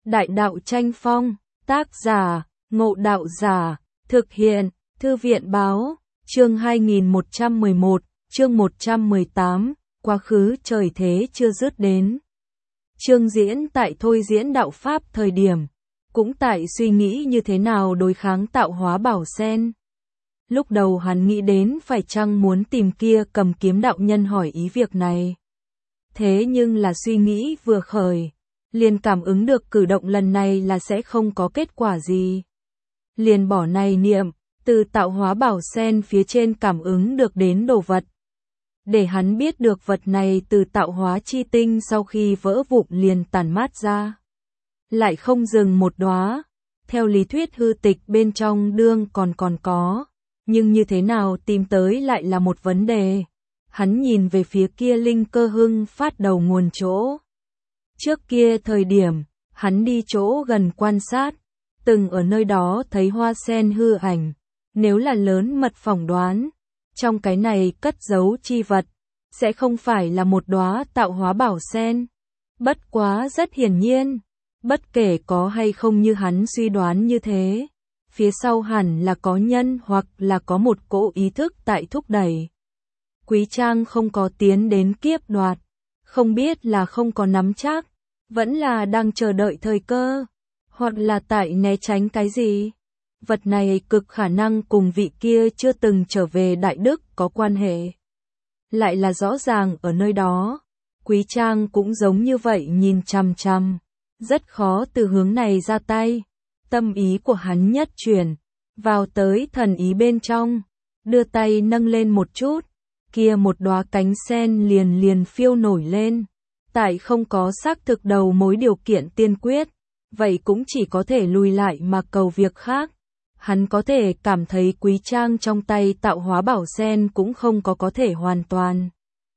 Đại đạo tranh phong, tác giả, Ngộ Đạo Giả, thực hiện, Thư viện báo, chương 2111, chương 118, quá khứ trời thế chưa dứt đến. Chương diễn tại thôi diễn đạo Pháp thời điểm, cũng tại suy nghĩ như thế nào đối kháng tạo hóa bảo sen. Lúc đầu hắn nghĩ đến phải chăng muốn tìm kia cầm kiếm đạo nhân hỏi ý việc này. Thế nhưng là suy nghĩ vừa khởi, liền cảm ứng được cử động lần này là sẽ không có kết quả gì. Liền bỏ này niệm, từ tạo hóa bảo sen phía trên cảm ứng được đến đồ vật. Để hắn biết được vật này từ tạo hóa chi tinh sau khi vỡ vụn liền tản mát ra. Lại không dừng một đóa, theo lý thuyết hư tịch bên trong đương còn có, nhưng như thế nào tìm tới lại là một vấn đề. Hắn nhìn về phía kia linh cơ hưng phát đầu nguồn chỗ. Trước kia thời điểm, hắn đi chỗ gần quan sát, từng ở nơi đó thấy hoa sen hư ảnh, nếu là lớn mật phỏng đoán, trong cái này cất giấu chi vật, sẽ không phải là một đóa tạo hóa bảo sen. Bất quá rất hiển nhiên, bất kể có hay không như hắn suy đoán như thế, phía sau hẳn là có nhân hoặc là có một cỗ ý thức tại thúc đẩy. Quý Trang không có tiến đến kiếp đoạt, không biết là không có nắm chắc, vẫn là đang chờ đợi thời cơ, hoặc là tại né tránh cái gì. Vật này cực khả năng cùng vị kia chưa từng trở về Đại Đức có quan hệ. Lại là rõ ràng ở nơi đó, Quý Trang cũng giống như vậy nhìn chằm chằm, rất khó từ hướng này ra tay. Tâm ý của hắn nhất chuyển, vào tới thần ý bên trong, đưa tay nâng lên một chút, kia một đóa cánh sen liền phiêu nổi lên. Tại không có xác thực đầu mối điều kiện tiên quyết, vậy cũng chỉ có thể lùi lại mà cầu việc khác. Hắn có thể cảm thấy Quý Trang trong tay tạo hóa bảo sen cũng không có thể hoàn toàn.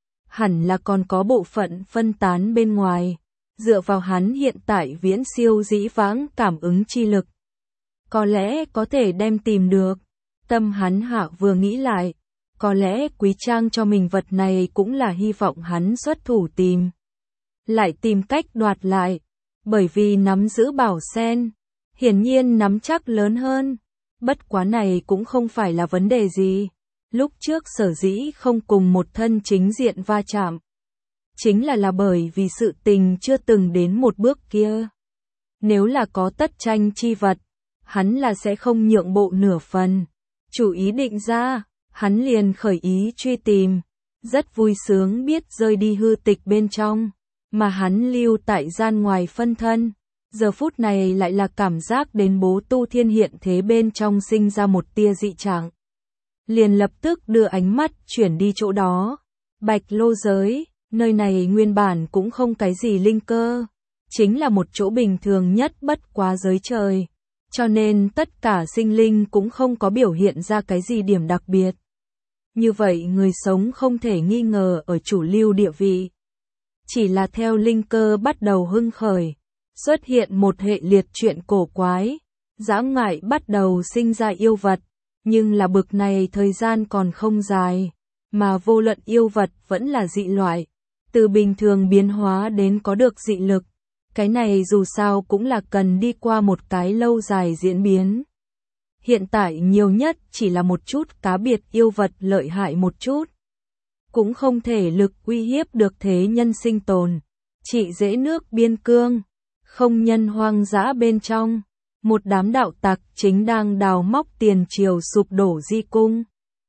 Hẳn là còn có bộ phận phân tán bên ngoài, dựa vào hắn hiện tại viễn siêu dĩ vãng cảm ứng chi lực. Có lẽ có thể đem tìm được. Tâm hắn hạ vừa nghĩ lại, có lẽ Quý Trang cho mình vật này cũng là hy vọng hắn xuất thủ tìm. Lại tìm cách đoạt lại, bởi vì nắm giữ bảo sen, hiển nhiên nắm chắc lớn hơn. Bất quá này cũng không phải là vấn đề gì. Lúc trước sở dĩ không cùng một thân chính diện va chạm, chính là bởi vì sự tình chưa từng đến một bước kia. Nếu là có tất tranh chi vật, hắn là sẽ không nhượng bộ nửa phần. Chủ ý định ra, hắn liền khởi ý truy tìm, rất vui sướng biết rơi đi hư tịch bên trong, mà hắn lưu tại gian ngoài phân thân. Giờ phút này lại là cảm giác đến bố tu thiên hiện thế bên trong sinh ra một tia dị trạng. Liền lập tức đưa ánh mắt chuyển đi chỗ đó. Bạch lô giới, nơi này nguyên bản cũng không cái gì linh cơ, chính là một chỗ bình thường nhất bất quá giới trời. Cho nên tất cả sinh linh cũng không có biểu hiện ra cái gì điểm đặc biệt. Như vậy người sống không thể nghi ngờ ở chủ lưu địa vị. Chỉ là theo linh cơ bắt đầu hưng khởi, xuất hiện một hệ liệt chuyện cổ quái, dã ngoại bắt đầu sinh ra yêu vật, nhưng là bực này thời gian còn không dài, mà vô luận yêu vật vẫn là dị loại, từ bình thường biến hóa đến có được dị lực. Cái này dù sao cũng là cần đi qua một cái lâu dài diễn biến. Hiện tại nhiều nhất chỉ là một chút cá biệt yêu vật lợi hại một chút. Cũng không thể lực uy hiếp được thế nhân sinh tồn. Chỉ dễ nước biên cương, không nhân hoang dã bên trong. Một đám đạo tặc chính đang đào móc tiền triều sụp đổ di cung.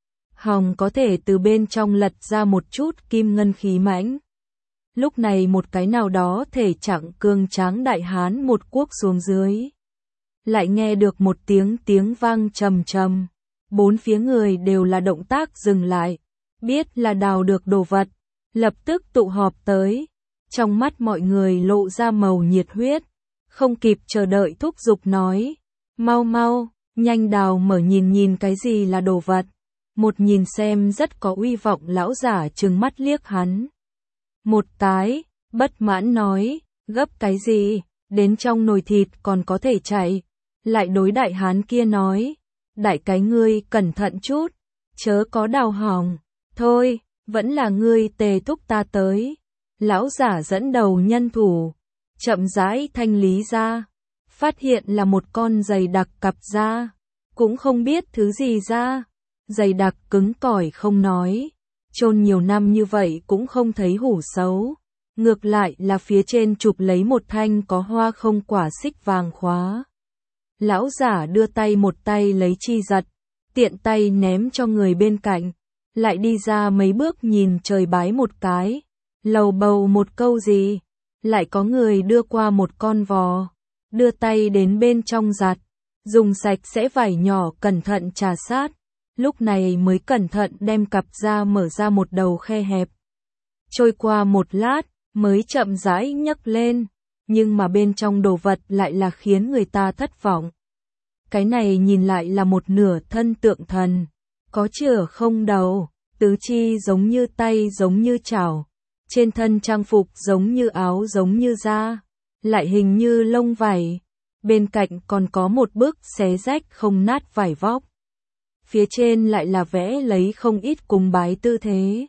Hòng có thể từ bên trong lật ra một chút kim ngân khí mãnh. Lúc này một cái nào đó thể trạng cường tráng đại hán một cuốc xuống dưới. Lại nghe được một tiếng vang trầm trầm. Bốn phía người đều là động tác dừng lại. Biết là đào được đồ vật. Lập tức tụ họp tới. Trong mắt mọi người lộ ra màu nhiệt huyết. Không kịp chờ đợi thúc giục nói. Mau mau, nhanh đào mở nhìn cái gì là đồ vật. Một nhìn xem rất có uy vọng lão giả trừng mắt liếc hắn. Một cái, bất mãn nói, gấp cái gì, đến trong nồi thịt còn có thể chạy. Lại đối đại hán kia nói, đại cái ngươi cẩn thận chút, chớ có đào hỏng, thôi, vẫn là ngươi tề thúc ta tới. Lão giả dẫn đầu nhân thủ, chậm rãi thanh lý ra, phát hiện là một con dày đặc cặp da, cũng không biết thứ gì ra, dày đặc cứng cỏi không nói, chôn nhiều năm như vậy cũng không thấy hủ xấu, ngược lại là phía trên chụp lấy một thanh có hoa không quả xích vàng khóa. Lão giả đưa tay một tay lấy chi giật, tiện tay ném cho người bên cạnh, lại đi ra mấy bước nhìn trời bái một cái, lầu bầu một câu gì, lại có người đưa qua một con vò, đưa tay đến bên trong giặt, dùng sạch sẽ vải nhỏ cẩn thận trà sát, lúc này mới cẩn thận đem cặp da mở ra một đầu khe hẹp. Trôi qua một lát, mới chậm rãi nhấc lên, nhưng mà bên trong đồ vật lại là khiến người ta thất vọng. Cái này nhìn lại là một nửa thân tượng thần, có chửa không đầu, tứ chi giống như tay giống như chảo, trên thân trang phục giống như áo giống như da, lại hình như lông vảy, bên cạnh còn có một bức xé rách không nát vải vóc. Phía trên lại là vẽ lấy không ít cúng bái tư thế.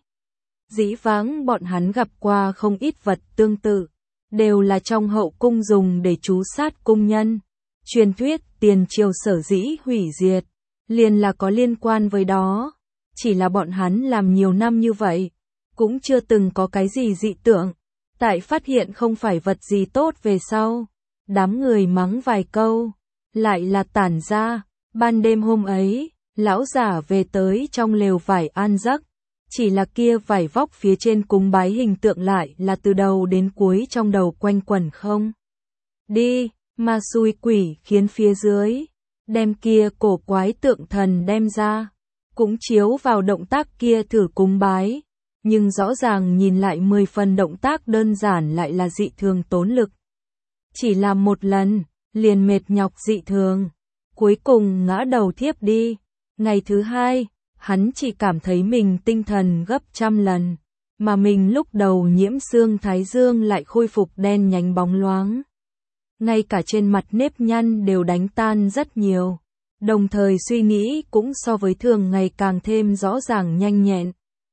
Dĩ vãng bọn hắn gặp qua không ít vật tương tự, đều là trong hậu cung dùng để trú sát cung nhân. Truyền thuyết tiền triều sở dĩ hủy diệt, liền là có liên quan với đó. Chỉ là bọn hắn làm nhiều năm như vậy, cũng chưa từng có cái gì dị tượng. Tại phát hiện không phải vật gì tốt về sau, đám người mắng vài câu, lại là tản ra. Ban đêm hôm ấy, lão giả về tới trong lều vải an giấc, chỉ là kia vải vóc phía trên cúng bái hình tượng lại là từ đầu đến cuối trong đầu quanh quẩn không đi, mà xui quỷ khiến phía dưới, đem kia cổ quái tượng thần đem ra, cũng chiếu vào động tác kia thử cúng bái, nhưng rõ ràng nhìn lại 10 phần động tác đơn giản lại là dị thường tốn lực. Chỉ làm một lần, liền mệt nhọc dị thường, cuối cùng ngã đầu thiếp đi. Ngày thứ hai, hắn chỉ cảm thấy mình tinh thần gấp trăm lần, mà mình lúc đầu nhiễm xương thái dương lại khôi phục đen nhánh bóng loáng. Ngay cả trên mặt nếp nhăn đều đánh tan rất nhiều, đồng thời suy nghĩ cũng so với thường ngày càng thêm rõ ràng nhanh nhẹn.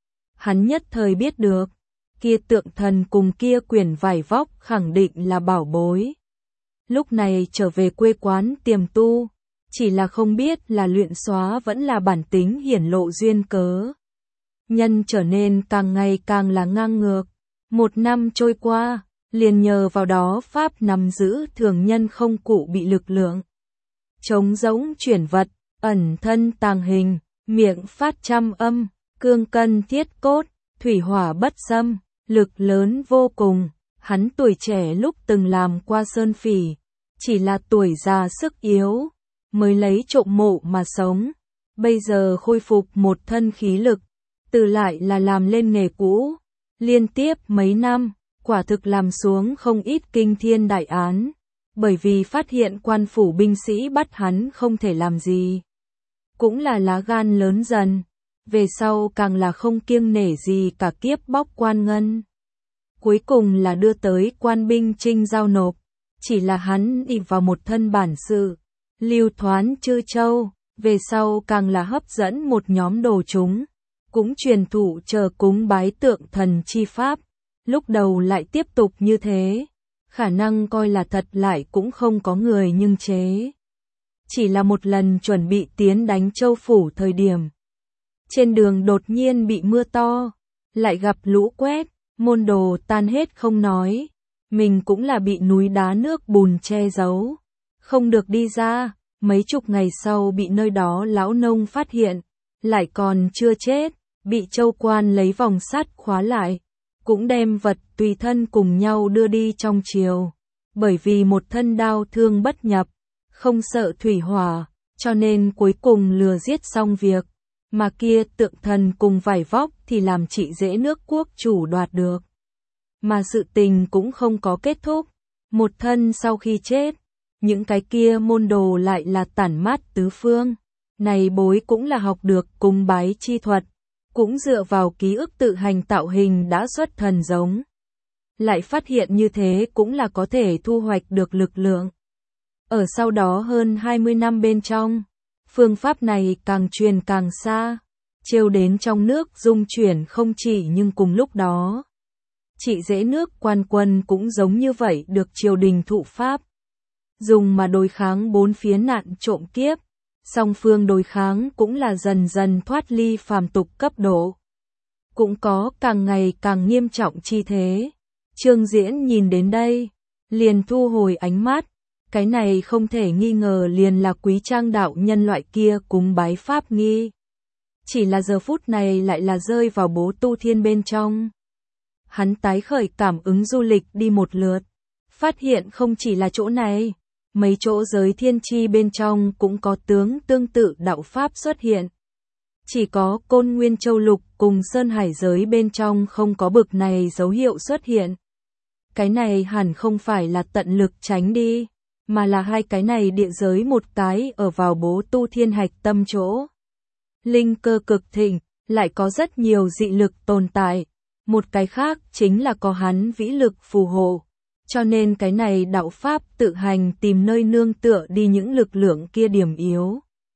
Hắn nhất thời biết được, kia tượng thần cùng kia quyển vải vóc khẳng định là bảo bối. Lúc này trở về quê quán tiềm tu, chỉ là không biết là luyện xóa vẫn là bản tính hiển lộ duyên cớ. Nhân trở nên càng ngày càng là ngang ngược. Một năm trôi qua, liền nhờ vào đó pháp nắm giữ thường nhân không cụ bị lực lượng. Trống rỗng chuyển vật, ẩn thân tàng hình, miệng phát trăm âm, cương cân thiết cốt, thủy hỏa bất xâm, lực lớn vô cùng. Hắn tuổi trẻ lúc từng làm qua sơn phỉ, chỉ là tuổi già sức yếu, mới lấy trộm mộ mà sống. Bây giờ khôi phục một thân khí lực, từ lại là làm lên nghề cũ, liên tiếp mấy năm, quả thực làm xuống không ít kinh thiên đại án, bởi vì phát hiện quan phủ binh sĩ bắt hắn không thể làm gì. Cũng là lá gan lớn dần, về sau càng là không kiêng nể gì cả kiếp bóc quan ngân. Cuối cùng là đưa tới quan binh trinh giao nộp, chỉ là hắn đi vào một thân bản sự, lưu thoán chư châu, về sau càng là hấp dẫn một nhóm đồ chúng, cũng truyền thụ chờ cúng bái tượng thần chi pháp, lúc đầu lại tiếp tục như thế, khả năng coi là thật lại cũng không có người nhưng chế. Chỉ là một lần chuẩn bị tiến đánh châu phủ thời điểm. Trên đường đột nhiên bị mưa to, lại gặp lũ quét, môn đồ tan hết không nói, mình cũng là bị núi đá nước bùn che giấu, không được đi ra, mấy chục ngày sau bị nơi đó lão nông phát hiện, lại còn chưa chết, bị châu quan lấy vòng sắt khóa lại, cũng đem vật tùy thân cùng nhau đưa đi trong triều, bởi vì một thân đao thương bất nhập, không sợ thủy hỏa, cho nên cuối cùng lừa giết xong việc, mà kia tượng thần cùng vải vóc thì làm trị dễ nước quốc chủ đoạt được. Mà sự tình cũng không có kết thúc, một thân sau khi chết, những cái kia môn đồ lại là tản mát tứ phương, này bối cũng là học được cúng bái chi thuật, cũng dựa vào ký ức tự hành tạo hình đã xuất thần giống. Lại phát hiện như thế cũng là có thể thu hoạch được lực lượng. Ở sau đó hơn 20 năm bên trong, phương pháp này càng truyền càng xa, trêu đến trong nước dung chuyển không chỉ, nhưng cùng lúc đó, trị dễ nước quan quân cũng giống như vậy được triều đình thụ pháp. dùng mà đối kháng bốn phía nạn trộm kiếp. Song phương đối kháng cũng là dần dần thoát ly phàm tục cấp độ. Cũng có càng ngày càng nghiêm trọng chi thế. Trương Diễn nhìn đến đây, liền thu hồi ánh mắt. Cái này không thể nghi ngờ liền là Quý Trang đạo nhân loại kia cúng bái pháp nghi. Chỉ là giờ phút này lại là rơi vào Bố Tu Thiên bên trong. Hắn tái khởi cảm ứng du lịch đi một lượt. Phát hiện không chỉ là chỗ này, mấy chỗ giới thiên chi bên trong cũng có tướng tương tự đạo pháp xuất hiện. Chỉ có Côn Nguyên Châu Lục cùng Sơn Hải giới bên trong không có bực này dấu hiệu xuất hiện. Cái này hẳn không phải là tận lực tránh đi, mà là hai cái này địa giới một cái ở vào Bố Tu Thiên hạch tâm chỗ. Linh cơ cực thịnh, lại có rất nhiều dị lực tồn tại. Một cái khác chính là có hắn vĩ lực phù hộ. Cho nên cái này đạo pháp tự hành tìm nơi nương tựa đi những lực lượng kia điểm yếu.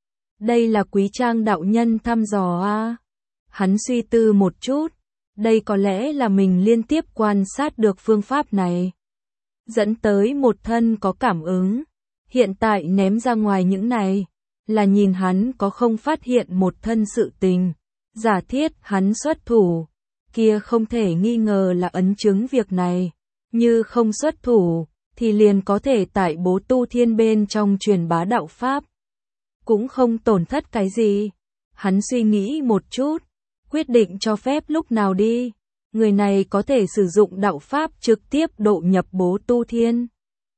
Đây là Quý Trang đạo nhân thăm dò a. Hắn suy tư một chút, đây có lẽ là mình liên tiếp quan sát được phương pháp này. Dẫn tới một thân có cảm ứng, hiện tại ném ra ngoài những này, là nhìn hắn có không phát hiện một thân sự tình. Giả thiết hắn xuất thủ, kia không thể nghi ngờ là ấn chứng việc này. Như không xuất thủ, thì liền có thể tại Bố Tu Thiên bên trong truyền bá đạo pháp. Cũng không tổn thất cái gì. Hắn suy nghĩ một chút, quyết định cho phép lúc nào đi. Người này có thể sử dụng đạo pháp trực tiếp độ nhập Bố Tu Thiên.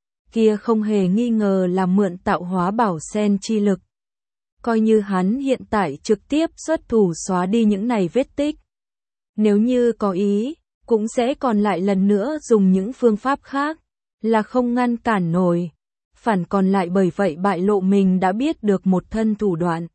Kia không hề nghi ngờ là mượn tạo hóa bảo sen chi lực. Coi như hắn hiện tại trực tiếp xuất thủ xóa đi những này vết tích. Nếu như có ý, cũng sẽ còn lại lần nữa dùng những phương pháp khác, là không ngăn cản nổi. Phản còn lại bởi vậy bại lộ mình đã biết được một thân thủ đoạn.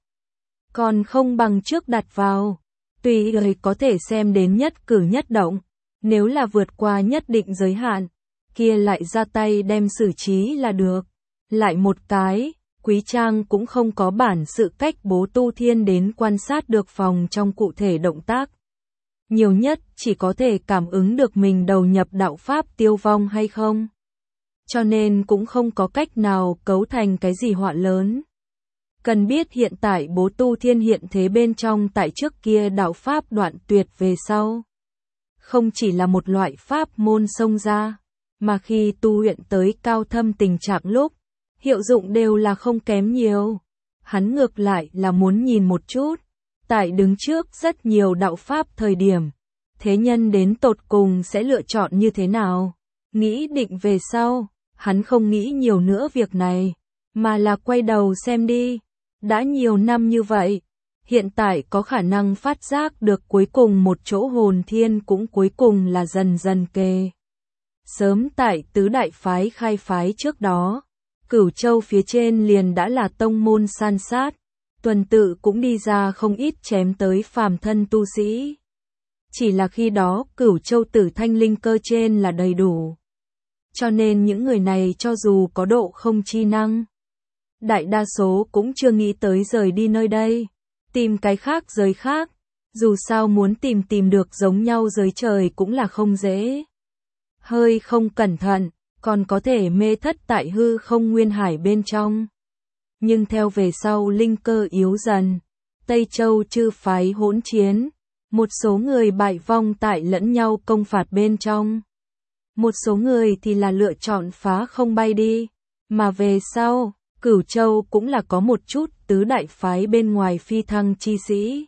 Còn không bằng trước đặt vào, tùy người có thể xem đến nhất cử nhất động, nếu là vượt qua nhất định giới hạn, kia lại ra tay đem xử trí là được. Lại một cái, Quý Trang cũng không có bản sự cách Bố Tu Thiên đến quan sát được phòng trong cụ thể động tác. Nhiều nhất chỉ có thể cảm ứng được mình đầu nhập đạo pháp tiêu vong hay không. Cho nên cũng không có cách nào cấu thành cái gì họa lớn. Cần biết hiện tại Bố Tu Thiên hiện thế bên trong tại trước kia đạo pháp đoạn tuyệt về sau. Không chỉ là một loại pháp môn xông ra, mà khi tu luyện tới cao thâm tình trạng lúc, hiệu dụng đều là không kém nhiều. Hắn ngược lại là muốn nhìn một chút. Tại đứng trước rất nhiều đạo pháp thời điểm, thế nhân đến tột cùng sẽ lựa chọn như thế nào? Nghĩ định về sau, hắn không nghĩ nhiều nữa việc này, mà là quay đầu xem đi. Đã nhiều năm như vậy, hiện tại có khả năng phát giác được cuối cùng một chỗ hồn thiên cũng cuối cùng là dần dần kề. Sớm tại tứ đại phái khai phái trước đó, Cửu Châu phía trên liền đã là tông môn san sát. Tuần tự cũng đi ra không ít chém tới phàm thân tu sĩ. Chỉ là khi đó Cửu Châu tử thanh linh cơ trên là đầy đủ. Cho nên những người này cho dù có độ không chi năng, đại đa số cũng chưa nghĩ tới rời đi nơi đây. Tìm cái khác giới khác, dù sao muốn tìm được giống nhau giới trời cũng là không dễ. Hơi không cẩn thận, còn có thể mê thất tại hư không nguyên hải bên trong. Nhưng theo về sau linh cơ yếu dần, Tây Châu chư phái hỗn chiến, một số người bại vong tại lẫn nhau công phạt bên trong. Một số người thì là lựa chọn phá không bay đi, mà về sau, Cửu Châu cũng là có một chút tứ đại phái bên ngoài phi thăng chi sĩ.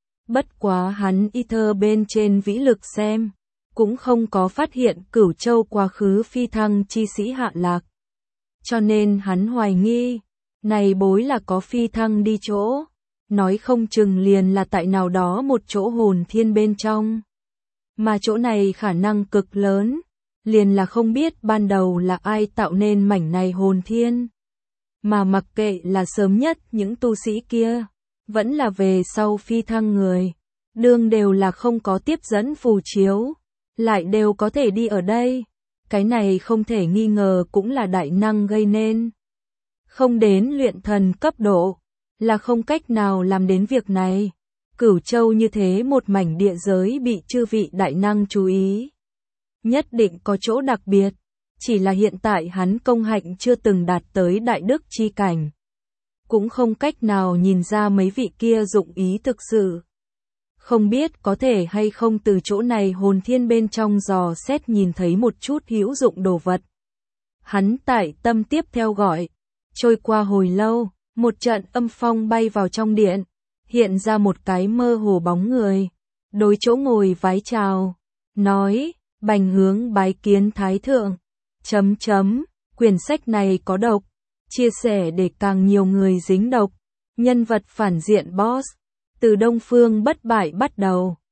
Bất quá hắn y thơ bên trên vĩ lực xem, cũng không có phát hiện Cửu Châu quá khứ phi thăng chi sĩ hạ lạc. Cho nên hắn hoài nghi, này bối là có phi thăng đi chỗ, nói không chừng liền là tại nào đó một chỗ hồn thiên bên trong. Mà chỗ này khả năng cực lớn, liền là không biết ban đầu là ai tạo nên mảnh này hồn thiên. Mà mặc kệ là sớm nhất những tu sĩ kia, vẫn là về sau phi thăng người, đương đều là không có tiếp dẫn phù chiếu, lại đều có thể đi ở đây. Cái này không thể nghi ngờ cũng là đại năng gây nên. Không đến luyện thần cấp độ, là không cách nào làm đến việc này. Cửu Châu như thế một mảnh địa giới bị chư vị đại năng chú ý. Nhất định có chỗ đặc biệt, chỉ là hiện tại hắn công hạnh chưa từng đạt tới đại đức chi cảnh. Cũng không cách nào nhìn ra mấy vị kia dụng ý thực sự. Không biết có thể hay không từ chỗ này hồn thiên bên trong dò xét nhìn thấy một chút hữu dụng đồ vật. Hắn tại tâm tiếp theo gọi. Trôi qua hồi lâu, một trận âm phong bay vào trong điện, hiện ra một cái mơ hồ bóng người. Đối chỗ ngồi vái chào, nói, bành hướng bái kiến thái thượng. Quyển sách này có độc, chia sẻ để càng nhiều người dính độc. Nhân vật phản diện boss, từ Đông Phương bất bại bắt đầu.